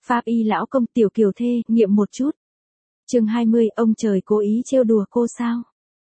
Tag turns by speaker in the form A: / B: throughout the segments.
A: Pháp y lão công tiểu kiều thê, nghiệm một chút. Chương 20, ông trời cố ý trêu đùa cô sao?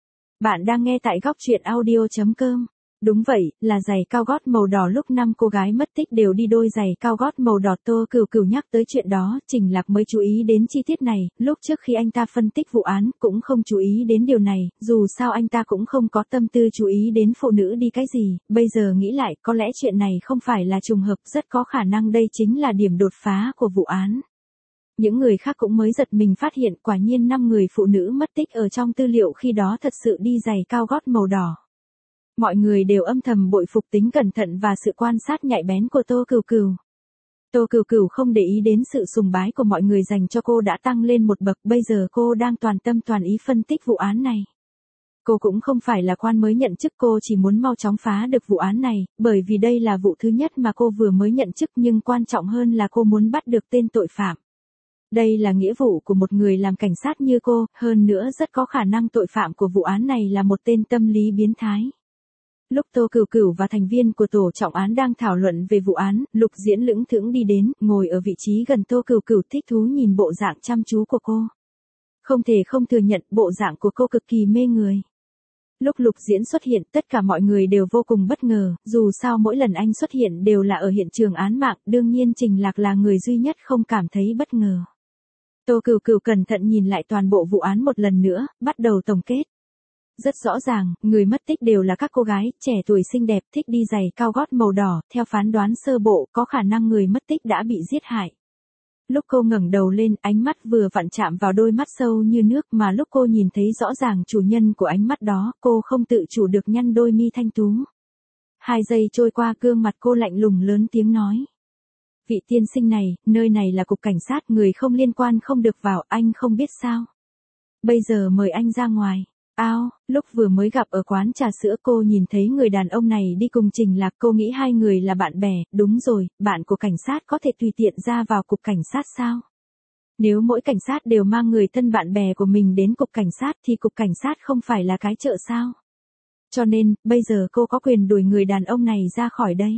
A: Bạn đang nghe tại góc truyện audio.com. Đúng vậy, là giày cao gót màu đỏ. Lúc 5 cô gái mất tích đều đi đôi giày cao gót màu đỏ. Tô Cửu Cửu nhắc tới chuyện đó, Trình Lạc mới chú ý đến chi tiết này. Lúc trước khi anh ta phân tích vụ án cũng không chú ý đến điều này, dù sao anh ta cũng không có tâm tư chú ý đến phụ nữ đi cái gì. Bây giờ nghĩ lại, có lẽ chuyện này không phải là trùng hợp, rất có khả năng đây chính là điểm đột phá của vụ án. Những người khác cũng mới giật mình phát hiện quả nhiên 5 người phụ nữ mất tích ở trong tư liệu khi đó thật sự đi giày cao gót màu đỏ. Mọi người đều âm thầm bội phục tính cẩn thận và sự quan sát nhạy bén của Tô Cửu Cửu. Tô Cửu Cửu không để ý đến sự sùng bái của mọi người dành cho cô đã tăng lên một bậc, bây giờ cô đang toàn tâm toàn ý phân tích vụ án này. Cô cũng không phải là quan mới nhận chức, cô chỉ muốn mau chóng phá được vụ án này, bởi vì đây là vụ thứ nhất mà cô vừa mới nhận chức, nhưng quan trọng hơn là cô muốn bắt được tên tội phạm. Đây là nghĩa vụ của một người làm cảnh sát như cô, hơn nữa rất có khả năng tội phạm của vụ án này là một tên tâm lý biến thái. Lúc Tô Cửu Cửu và thành viên của tổ trọng án đang thảo luận về vụ án, Lục Diễn lững thững đi đến, ngồi ở vị trí gần Tô Cửu Cửu, thích thú nhìn bộ dạng chăm chú của cô. Không thể không thừa nhận bộ dạng của cô cực kỳ mê người. Lúc Lục Diễn xuất hiện, tất cả mọi người đều vô cùng bất ngờ, dù sao mỗi lần anh xuất hiện đều là ở hiện trường án mạng, đương nhiên Trình Lạc là người duy nhất không cảm thấy bất ngờ. Tô Cửu Cửu cẩn thận nhìn lại toàn bộ vụ án một lần nữa, bắt đầu tổng kết. Rất rõ ràng, người mất tích đều là các cô gái, trẻ tuổi xinh đẹp, thích đi giày cao gót màu đỏ, theo phán đoán sơ bộ, có khả năng người mất tích đã bị giết hại. Lúc cô ngẩng đầu lên, ánh mắt vừa vặn chạm vào đôi mắt sâu như nước, mà lúc cô nhìn thấy rõ ràng chủ nhân của ánh mắt đó, cô không tự chủ được nhăn đôi mi thanh tú. 2 giây trôi qua, gương mặt cô lạnh lùng lớn tiếng nói. Vị tiên sinh này, nơi này là cục cảnh sát, người không liên quan không được vào, anh không biết sao? Bây giờ mời anh ra ngoài. Lúc vừa mới gặp ở quán trà sữa cô nhìn thấy người đàn ông này đi cùng Trình Lạc, cô nghĩ 2 người là bạn bè, đúng rồi, bạn của cảnh sát có thể tùy tiện ra vào cục cảnh sát sao? Nếu mỗi cảnh sát đều mang người thân bạn bè của mình đến cục cảnh sát thì cục cảnh sát không phải là cái chợ sao? Cho nên, bây giờ cô có quyền đuổi người đàn ông này ra khỏi đây.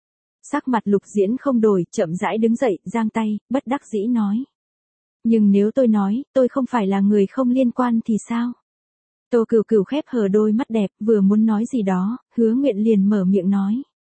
A: Sắc mặt Lục Diễn không đổi, chậm rãi đứng dậy, giang tay, bất đắc dĩ nói. Nhưng nếu tôi nói, tôi không phải là người không liên quan thì sao? Tô Cửu Cửu khép hờ đôi mắt đẹp, vừa muốn nói gì đó, Hứa Nguyện liền mở miệng nói.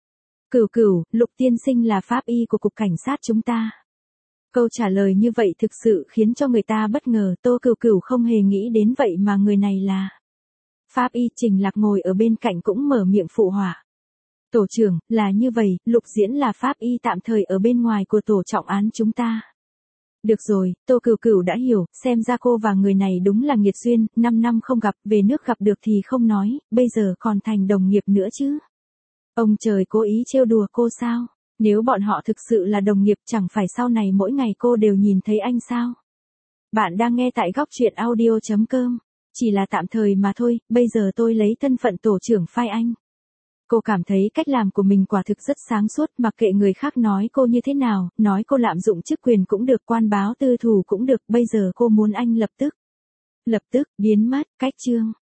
A: Cửu Cửu, Lục tiên sinh là pháp y của cục cảnh sát chúng ta. Câu trả lời như vậy thực sự khiến cho người ta bất ngờ, Tô Cửu Cửu không hề nghĩ đến vậy mà người này là pháp y. Trình Lạc ngồi ở bên cạnh cũng mở miệng phụ họa. Tổ trưởng, là như vậy, Lục Diễn là pháp y tạm thời ở bên ngoài của tổ trọng án chúng ta. Được rồi, Tô Cửu Cửu đã hiểu, xem ra cô và người này đúng là nghiệt duyên, 5 năm không gặp, về nước gặp được thì không nói, bây giờ còn thành đồng nghiệp nữa chứ. Ông trời cố ý trêu đùa cô sao? Nếu bọn họ thực sự là đồng nghiệp, chẳng phải sau này mỗi ngày cô đều nhìn thấy anh sao? Bạn đang nghe tại góc truyện audio.com. Chỉ là tạm thời mà thôi, bây giờ tôi lấy thân phận tổ trưởng phai anh. Cô cảm thấy cách làm của mình quả thực rất sáng suốt, mặc kệ người khác nói cô như thế nào, nói cô lạm dụng chức quyền cũng được, quan báo tư thù cũng được, bây giờ cô muốn anh lập tức biến mất, cách chương.